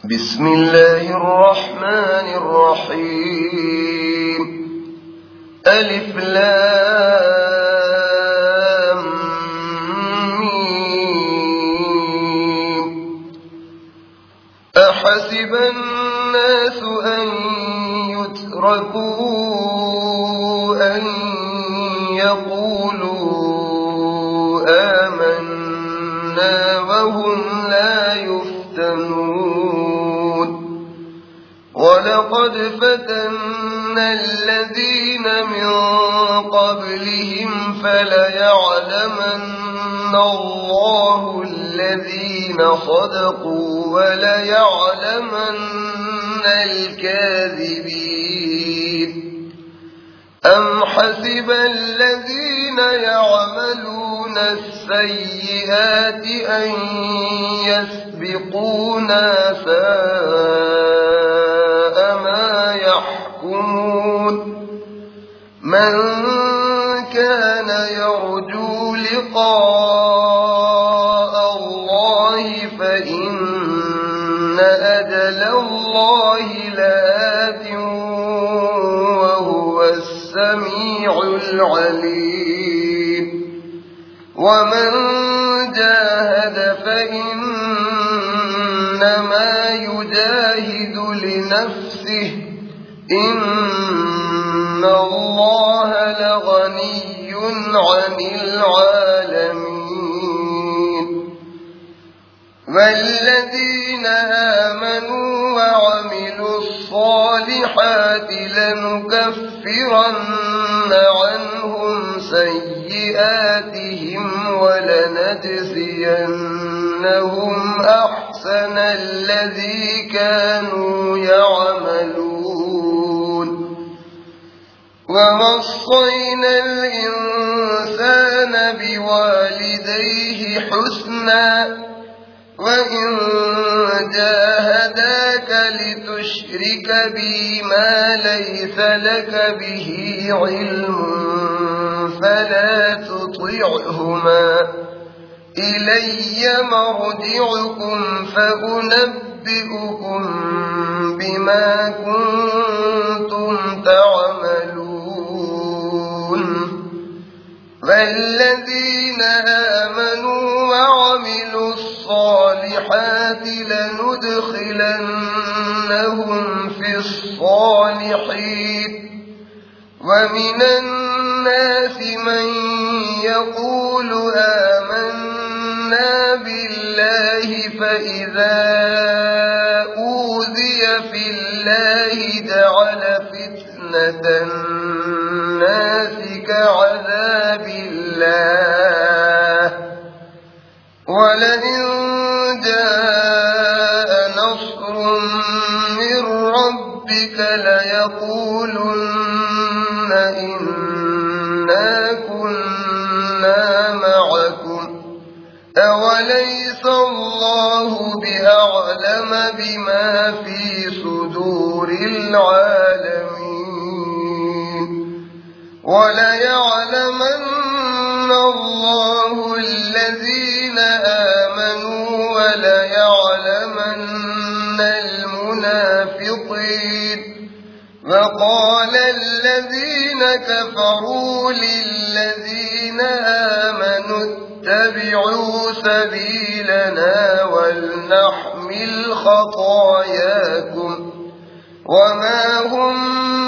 بسم الله الرحمن الرحيم. ألف لام ميم. أحسب الناس أن يتركوا أن يقولوا آمنا وهم لا يفتنون. ولقد فتنا الذين من قبلهم فليعلمن الله الذين صدقوا وليعلمن الكاذبين. أم حسب الذين يعملون السيئات أن يسبقونا ساء ما يحكمون. من كان يرجو لقاء الله فإن أجل الله لآت وهو السميع العليم. ومن جاهد فإنما يجاهد لنفسه إن الله لغني عن العالمين. والذين آمنوا وعملوا الصالحات لنكفرن عنهم سيئاتهم ولنجزينهم أحسن الذي كانوا يعملون. ووصينا الإنسان بوالديه حسنا وإن جاهداك لتشرك بي ما ليس لك به علم فلا تطعهما إلي مرجعكم فأنبئكم بما كنتم تعملون. والذين آمنوا وعملوا الصالحات لندخلنهم في الصالحين. ومن الناس من يقول آمنا بالله فإذا أوذي في الله جعل فتنة الناس كعذاب الله. ولئن جاء نصر من ربك ليقولن إنا كنا معكم أوليس الله بأعلم بما في صدور العالمين. وليعلمن الله الذين آمنوا وليعلمن المنافقين. وقال الذين كفروا للذين آمنوا اتبعوا سبيلنا ولنحمل خطاياكم وما هم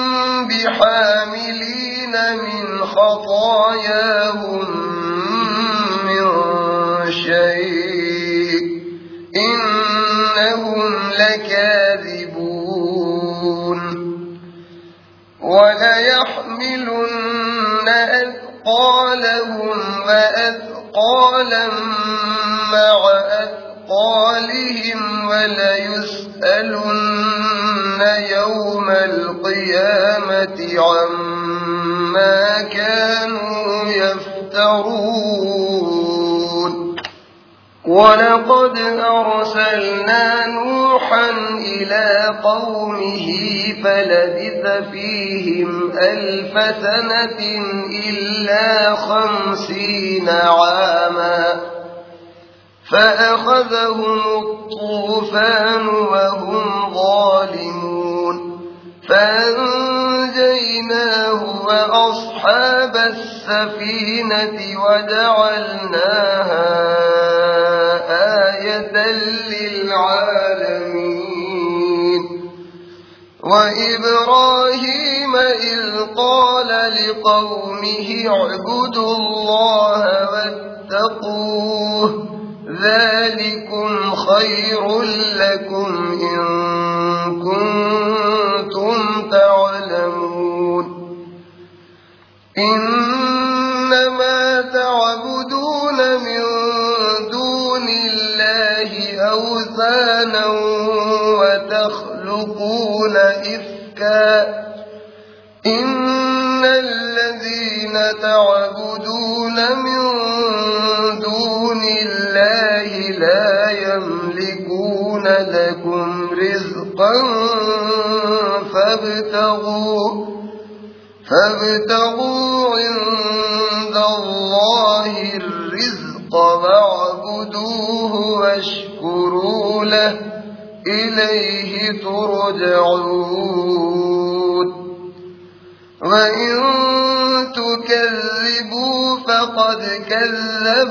بحاملين من خطاياهم من شيء إنهم لكاذبون. وليحملن أثقالهم وأثقالا مع أثقالهم وليسألن يوم القيامة عما كانوا يفترون. ولقد أرسلنا نوحا إلى قومه فلبث فيهم 1000 سنة إلا 50 عاما فأخذهم الطوفان وهم ظالمون فأنجيناه وأصحاب السفينة وجعلناها آية للعالمين وإبراهيم إذ قال لقومه اعبدوا الله واتقوه ذلكم خير لكم إن كنتم تعلمون إنما تعبدون من دون الله أوثانا وتخلقون إفكا إن الذين تعبدون من دون الله لا يملكون لكم رزقا فابتغوا عند الله الرزق واعبدوه واشكروا له إليه ترجعون وإن تكذبوا فقد كذب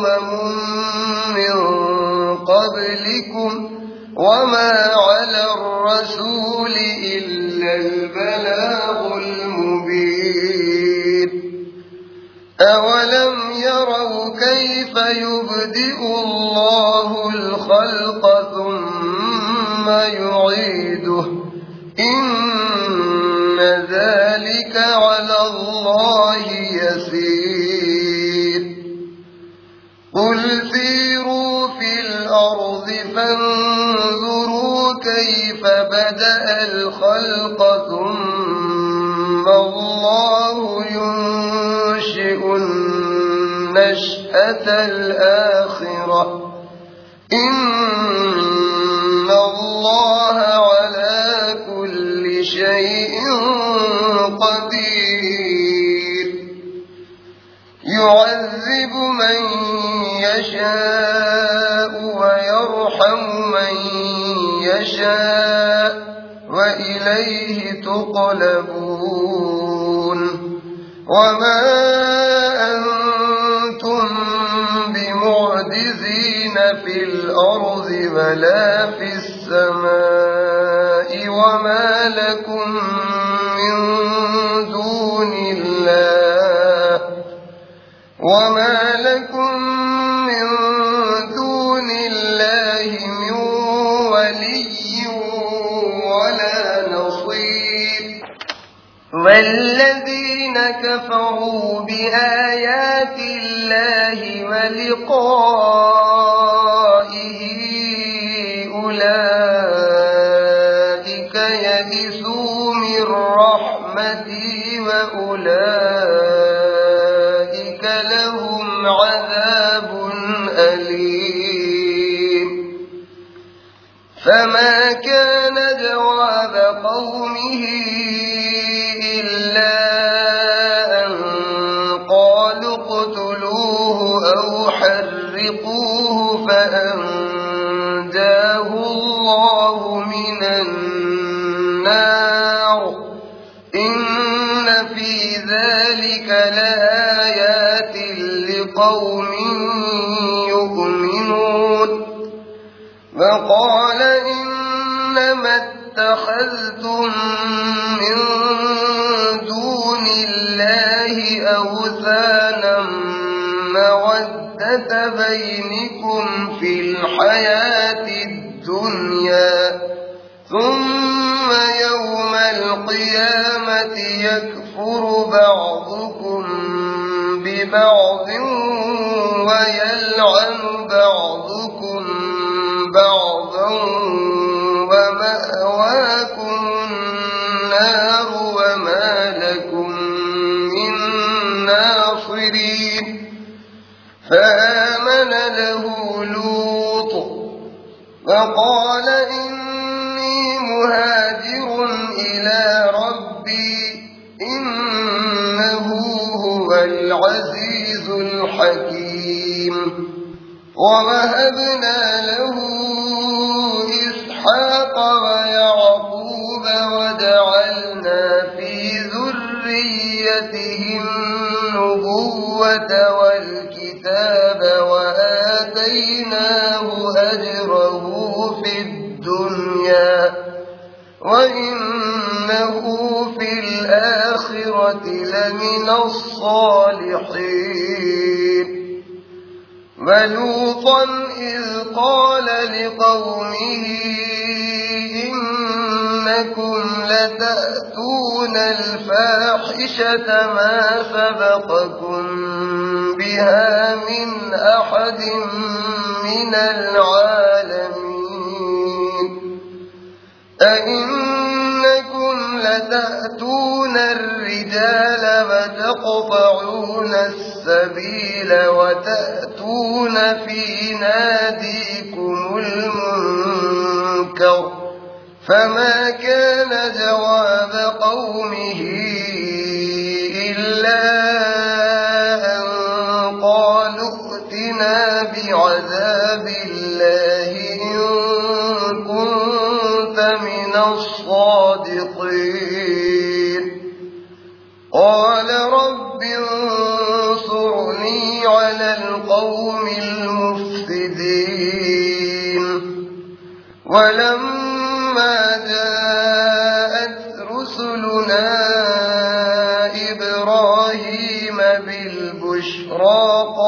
من قبلكم وما على الرسول إلا البلاغ المبين أولم يروا كيف يبدئ الله الخلق ثم يعيده إن ذلك على الله يسير قل سيروا في الأرض فانظروا كيف بدأ الخلق ثم الله ينشئ النشأة الآخرة إن الله على كل شيء قدير يعذب من يشاء ويرحم من يشاء وإليه تقلبون وما أنتم بمعجزين في الأرض ولا في السماء وما لكم من دون الله من ولي ولا نصير والذين كفروا بآيات الله ولقائه أولئك يئسوا من رحمتي وأولئك لهم عذاب أليم فما كان جواب قومه إلا أن قالوا اقتلوه أو حرقوه فأنجاه الله من النار إن في ذلك لآيات لقوم يؤمنون وقال إنما اتخذتم من دون الله أوثانا مودة بينكم في الحياة الدنيا ثم يوم القيامة يكفر بعضكم ببعض ويلعن بعضكم بعضا ومأواكم النار وما لكم من ناصرين فآمن له لوط وقال إني مهاجر إلى ربي إنه هو العزيز الحكيم ووهبنا له إسحاق ويعقوب وجعلنا في ذريته النبوة والكتاب وآتيناه أجره في الدنيا وإنه في الآخرة لمن الصالحين ولوطا إذ قال لقومه إنكم لتأتون الفاحشة ما سبقكم بها من أحد من العالمين أئنكم لتأتون الرجال وتقطعون السبيل وتأتون في ناديكم المنكر فما كان جواب قومه إلا أن قالوا ائتنا بعذاب الله إن كنت من الصادقين قال رب انصرني على القوم المفسدين ولما جاءت رسلنا إبراهيم بالبشرى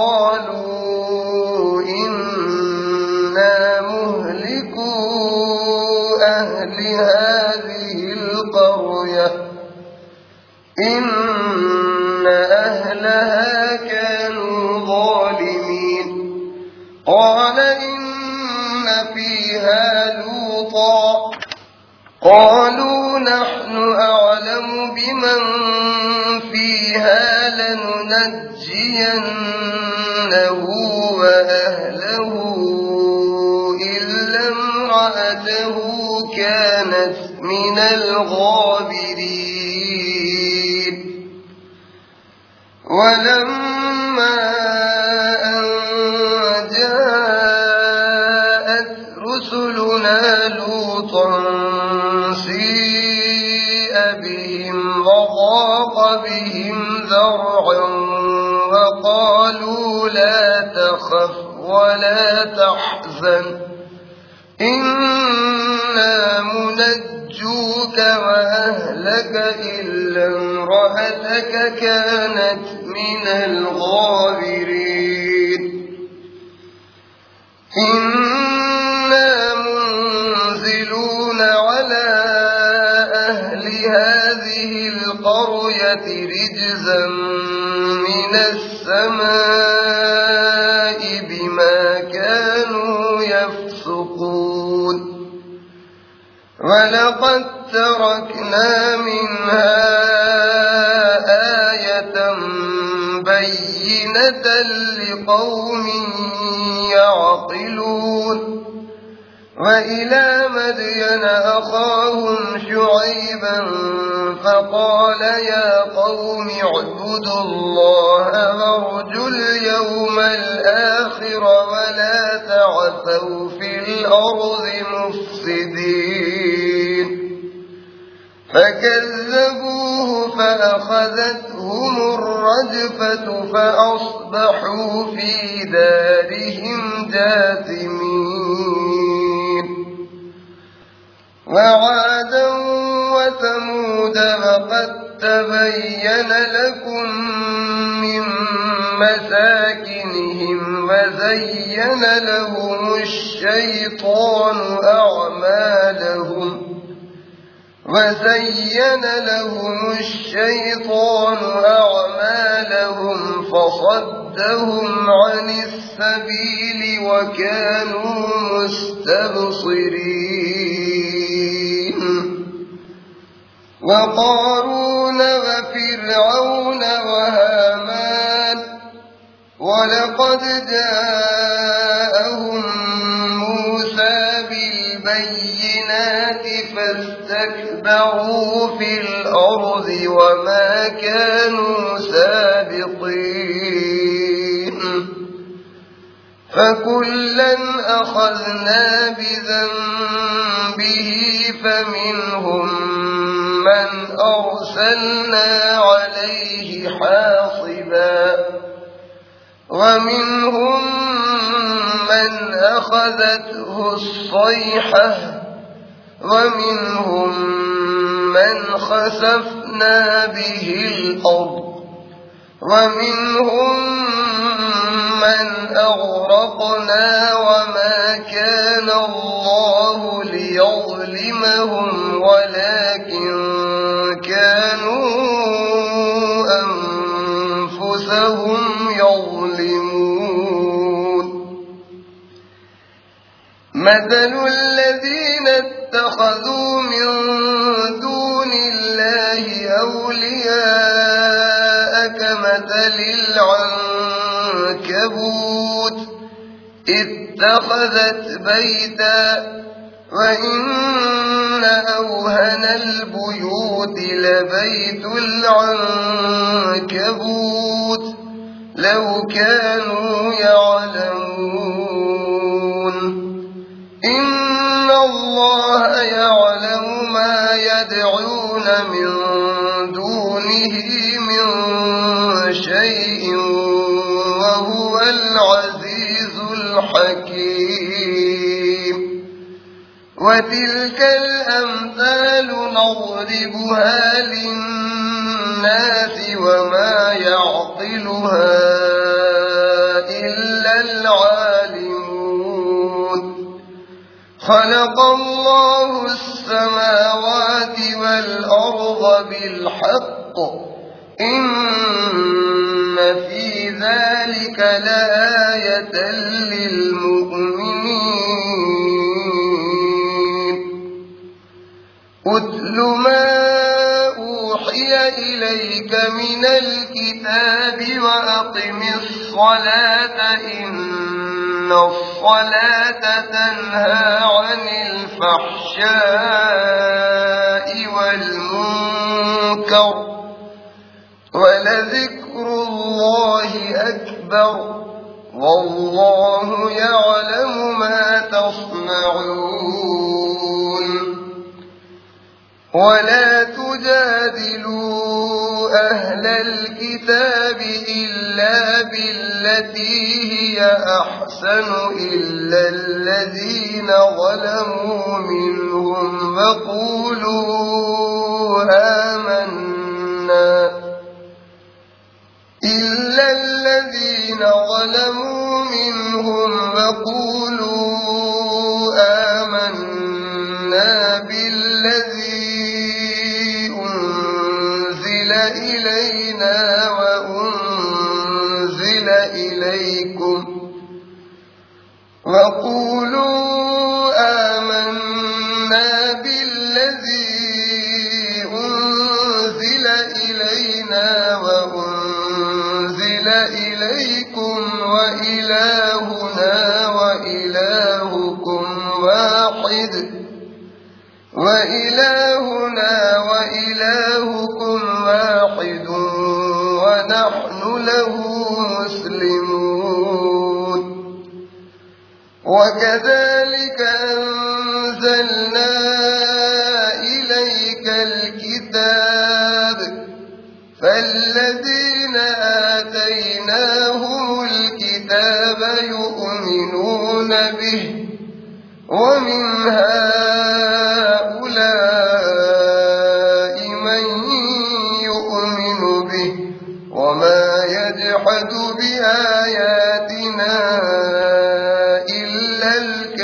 قالوا إنا مهلكو أهل هذه القرية إن أهلها كانوا ظالمين قال إن فيها لوطا قالوا نحن أعلم بمن فيها لننجينه وأهله إلا امرأته كانت من الغابرين ولما أن جاءت رسلنا لوطا سيء بهم وضاق بهم ذرعا وقالوا لا تخف ولا تحزن إنا منجوك وأهلك إلا امرأتك كانت من الغابرين إنا منزلون على أهل هذه القرية رجزا من السماء بما كانوا يفسقون ولقد تركنا منها آية بينة لقوم يعقلون وإلى مدين أخاهم شعيبا فقال يا قوم اعبدوا الله وارجوا اليوم الآخر ولا تعثوا في الأرض مفسدين فكذبوه فأخذتهم الرجفة فأصبحوا في دارهم جاثمين وعادا وثمود وقد تبين لكم من مساكنهم وزين لهم الشيطان أعمالهم فصدهم عن السبيل وكانوا مستبصرين وقارون وفرعون وهامان ولقد جاءهم موسى بالبينات فاستكبروا في الأرض وما كانوا سابقين فكلا أخذنا بذنبه فمنهم من أرسلنا عليه حاصبا ومنهم من أخذته الصيحة ومنهم من خسفنا به الأرض ومنهم من أغرقنا وما كان الله ليظلمهم ولكن كانوا أنفسهم يظلمون مثل الذين اتخذوا من دون الله أولياء كمثل العنكبوت اتخذت بيتا وإن أوهن البيوت لبيت العنكبوت لو كانوا يعلمون إن الله يعلم ما يدعون من دونه من شيء وهو العزيز الحكيم وتلك الأمثال نضربها للناس وما يعقلها إلا العالمون خلق الله السماوات والأرض بالحق إن في ذلك لآية للمؤمنين أتل ما أوحي إليك من الكتاب وأقم الصلاة إن الصلاة تنهى عن الفحشاء والمنكر ولذكر الله أكبر والله يعلم ما تصنعون ولا تجادلوا أهل الكتاب إلا بالتي هي أحسن إلا الذين ظلموا منهم وقولوا آمنا إلا الذين ظلموا منهم وقولوا آمنا بالذي أنزل إلينا وأنزل إليكم وقولوا آمنا بالذي أنزل إلينا وأنزل إليكم وإلهنا وإلهكم واحد ونحن له مسلمون وكذلك أنزلنا إليك الكتاب فالذين آتيناهم الكتاب يؤمنون به ومن هؤلاء من يؤمن به وما يجحد بآياتنا إلا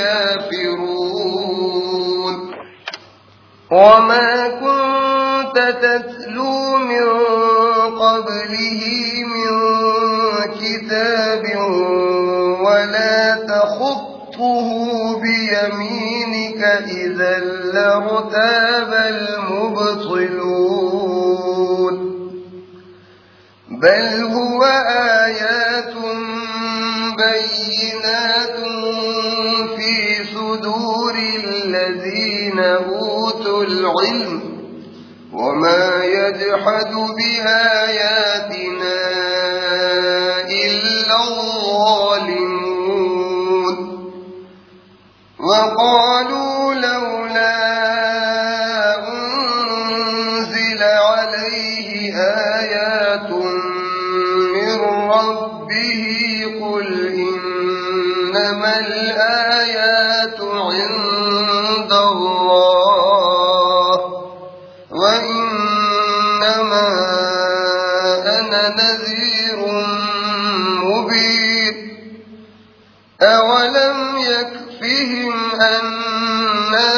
الكافرون وما كنت تتلو من قبله من كتاب ولا تخطه بيمينك إذا لارتاب المبطلون بل هو آيات بينات في صدور الذين أوتوا العلم وما يجحد بآياتنا إلا الظالمون وقالوا لولا أنزل عليه آيات من ربه قل إنما الآيات عند الله وإنما أنا نذير مبين أولم يكفهم أنا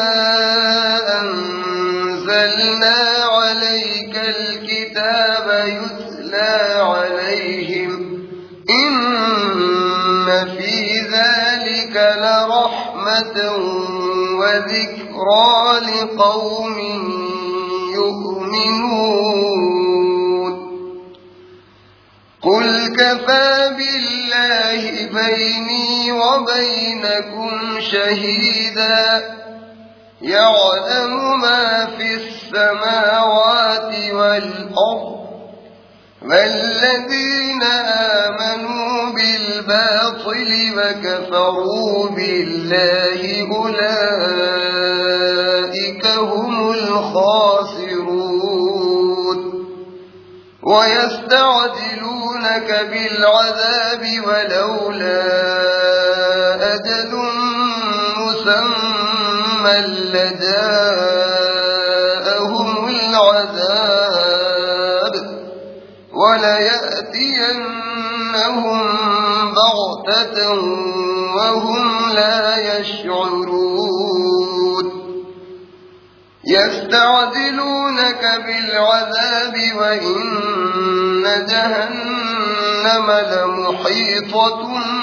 أنزلنا عليك الكتاب يتلى عليهم إن في ذلك لرحمة وذكرى لقوم يؤمنون قل كفى بالله بيني وبينكم شهيدا يعلم ما في السماوات والأرض والذين آمنوا بالباطل وكفروا بالله أولئك هم الخاسرون ويستعجلونك بالعذاب ولولا أجل مسمى لجاءهم العذاب وليأتينهم بغتة وهم لا يشعرون يستعجلونك بالعذاب وإن جهنم لمحيطة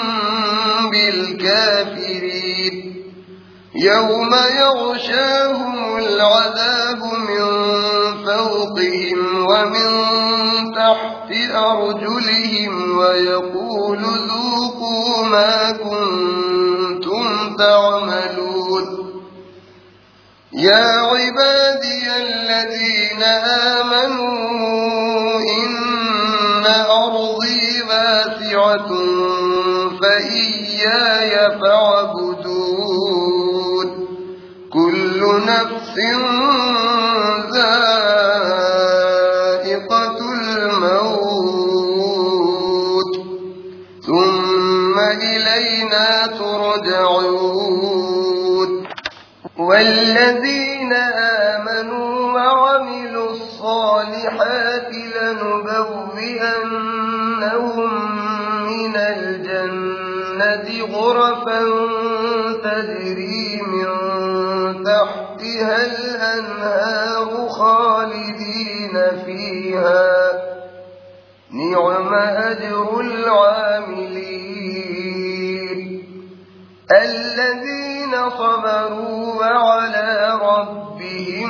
بالكافرين يوم يغشاهم العذاب من فوقهم ومن تحت أرجلهم ويقول ذوقوا ما كنتم تعملون يا عبادي الذين آمنوا إن أرضي واسعة فإياي فاعبدون كل نفس ذائقة الموت ثم إلينا ترجعون والذين آمنوا وعملوا الصالحات لنبوئنهم من الجنة غرفا تجري من تحتها الأنهار خالدين فيها نعم أجر العاملين الذين صبروا وعلى ربهم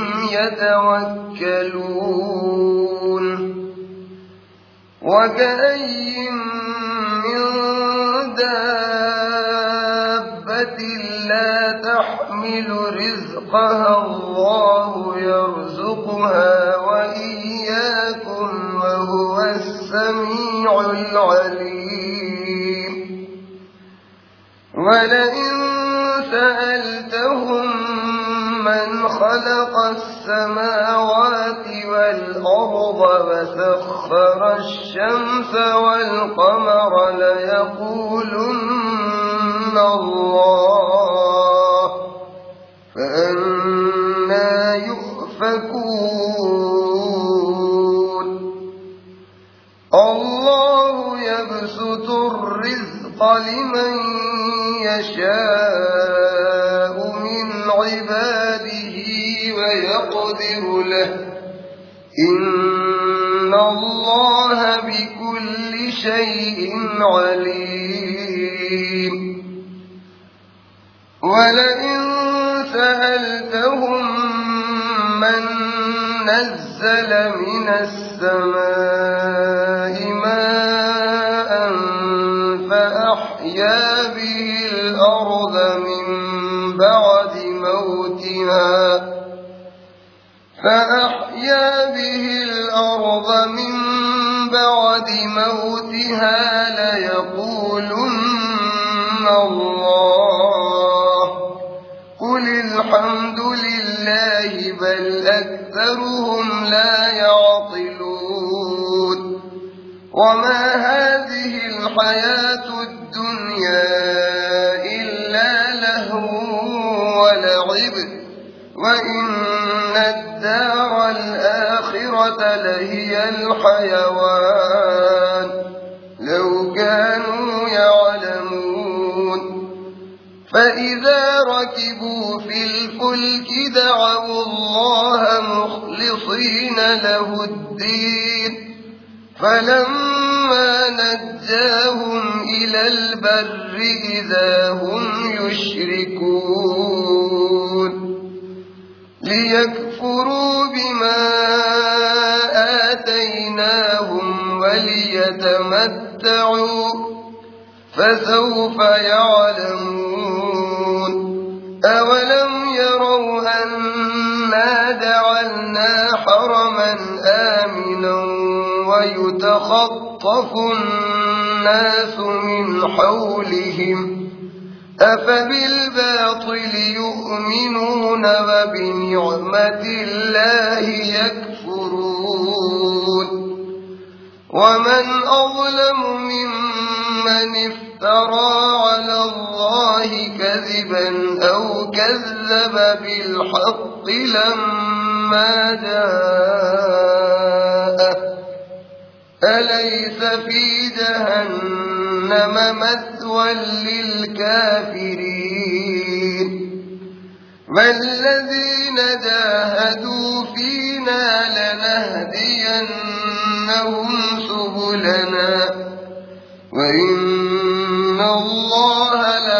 يتوكلون وكأي من دابة لا تحمل رزقها الله يرزقها وإياكم وهو السميع العليم ولئن سألتهم من خلق السماوات والأرض وسخر الشمس والقمر ليقولن الله فأنى يؤفكون الله يبسط الرزق لمن يشاء من عباده ويقدر له إن الله بكل شيء عليم ولئن سألتهم من نزل من السماء ماء فأحيا به الأرض من بعد موتها ليقولن الله الحياة الدنيا إلا لهو ولعب وإن الدار الآخرة لهي الحيوان لو كانوا يعلمون فإذا ركبوا في الفلك دعوا الله مخلصين له الدين فلما نجاهم إلى البر إذا هم يشركون ليكفروا بما آتيناهم وليتمتعوا فسوف يعلمون أولم يروا أنا جعلنا حرما آمنا ويتخطف الناس من حولهم أفبالباطل يؤمنون وبنعمة الله يكفرون ومن أظلم ممن افترى على الله كذبا أو كذب بالحق لما جاءه أليس في جهنم مثوى للكافرين والذين جاهدوا فينا لنهدينهم سبلنا وإن الله